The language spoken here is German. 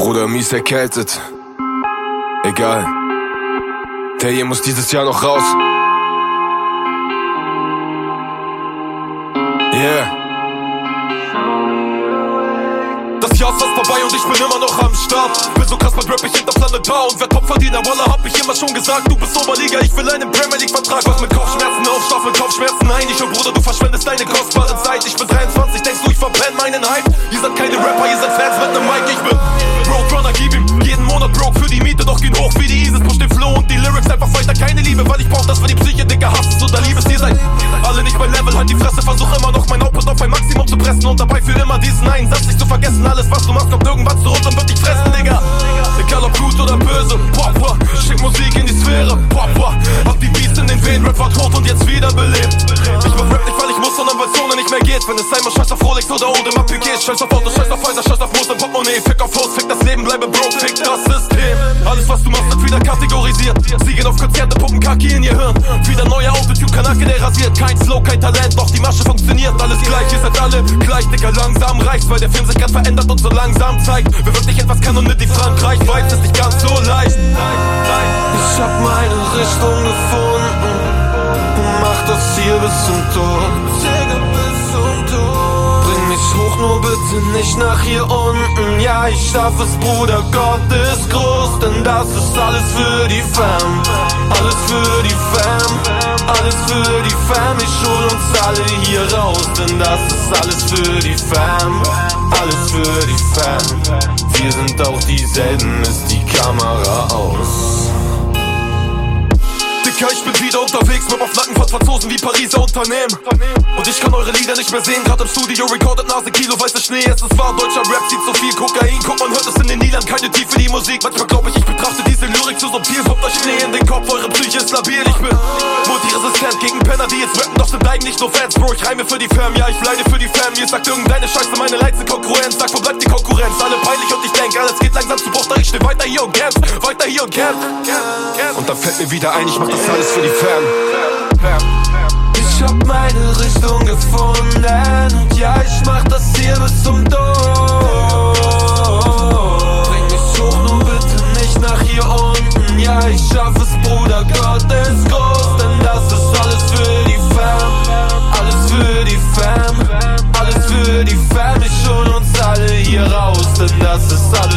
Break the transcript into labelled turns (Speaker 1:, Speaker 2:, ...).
Speaker 1: Bruder, mies erkältet. Egal. Der hier muss dieses Jahr noch raus. Yeah. Das Jahr ist fast vorbei und ich bin immer noch am Start. Bin so krass, man Rap, ich hinter Planet A und wer Topverdiener, Wallah, hab ich immer schon gesagt. Du bist Oberliga, ich will einen Premier League Vertrag. Was mit Kopfschmerzen auf, schlaf mit Kopfschmerzen ein. Ich und Bruder, du verschwendest deine kostbare Zeit. Ich bin 23, denkst du, ich verbrenne meinen Hype? Ihr seid keine Rapper, ihr seid Fans mit nem Mic. Ich bin Roadrunner, gib ihm jeden Monat broke für die Miete, doch gehen hoch wie die Isis. Push den Flow und die Lyrics einfach weiter, keine Liebe, weil ich brauch das für die Psyche, Digga, hasst es oder liebes. Ihr seid alle nicht mein Level, halt die Fresse, versuch immer noch mein Output auf ein Maximum zu pressen und dabei für immer diesen einen Satz nicht zu vergessen. Alles, was du machst, kommt irgendwann zurück und wird dich fressen, Digga. Egal ob gut oder böse, boah, boah, schick Musik in die Sphäre, boah, boah. Hab die Beats in den Venen, Rap war tot und jetzt wiederbelebt. Ich mach Rap nicht, weil ich muss, sondern weil's ohne nicht mehr geht. Wenn es einmal scheiß auf Rolex oder Audemars Piguet, scheiß auf Autos, scheiß auf Häuser, scheiß auf Moos und Portemonnaie. Fick auf Haus, fick das Leben, bleibe broke, fick das System. Alles, was du machst, wird wieder kategorisiert. Sie gehen auf Konzerte, pumpen Kaki in ihr Hirn. Wieder neue Autotune-Kanake, der rasiert. Kein Flow, kein Talent, doch die Masche funktioniert. Alles gleich, ihr seid alle gleich, Digga, langsam reicht's, weil der Film sich grad verändert und so langsam zeigt, wer wirklich etwas kann und nicht die Frankreich weiß, ist nicht ganz so leicht.
Speaker 2: Ich hab meine Richtung gefunden und mach das hier bis zum Tod. Bring mich hoch, nur bitte nicht nach hier unten. Ja, ich schaff es, Bruder, Gott ist groß, denn das ist alles für die Fam. Alles für die Fam, alles für die Fam. Ich hol uns alle hier raus, denn das ist alles für die Fam. Alles für die Fam. Wir sind auch dieselben, ist die Kamera aus.
Speaker 1: Dicker, ich bin wieder unterwegs, Rap auf Nacken von Franzosen wie Pariser Unternehmen. Und ich kann eure Lieder nicht mehr sehen, grad im Studio recorded Nase Kilo weißer Schnee. Es ist wahr, deutscher Rap zieht so viel Kokain. Guck, man hört es in den Liedern, keine Tiefe die Musik. Manchmal glaub ich betrachte diese Lyrik zu subtil. Poppt euch Schnee in den Kopf, eure Psyche ist labil. Ich bin multiresistent gegen Penner, die jetzt rappen, doch sind eigentlich nur Fans. Bro, ich reime für die Fam, ja, ich leide für die Fam. Ihr sagt irgendeine Scheiße, meine Leid sind Konkurrenz. Sag, wo bleibt die Konkurrenz? Alle peinlich und ich denk, alles geht langsam zu Bruch, da ich steh weiter hier und kämpf, weiter hier und kämpf. Und dann fällt mir wieder ein, ich mach das alles für die Fam.
Speaker 2: Ich hab meine Richtung gefunden und ja, ich mach das hier bis zum Tod. Bring mich hoch, nur bitte nicht nach hier unten. Ja, ich schaff es, Bruder, Gott ist groß, denn das ist alles für die Fam. Alles für die Fam, alles für die Fam. Ich hol uns alle hier raus, denn das ist alles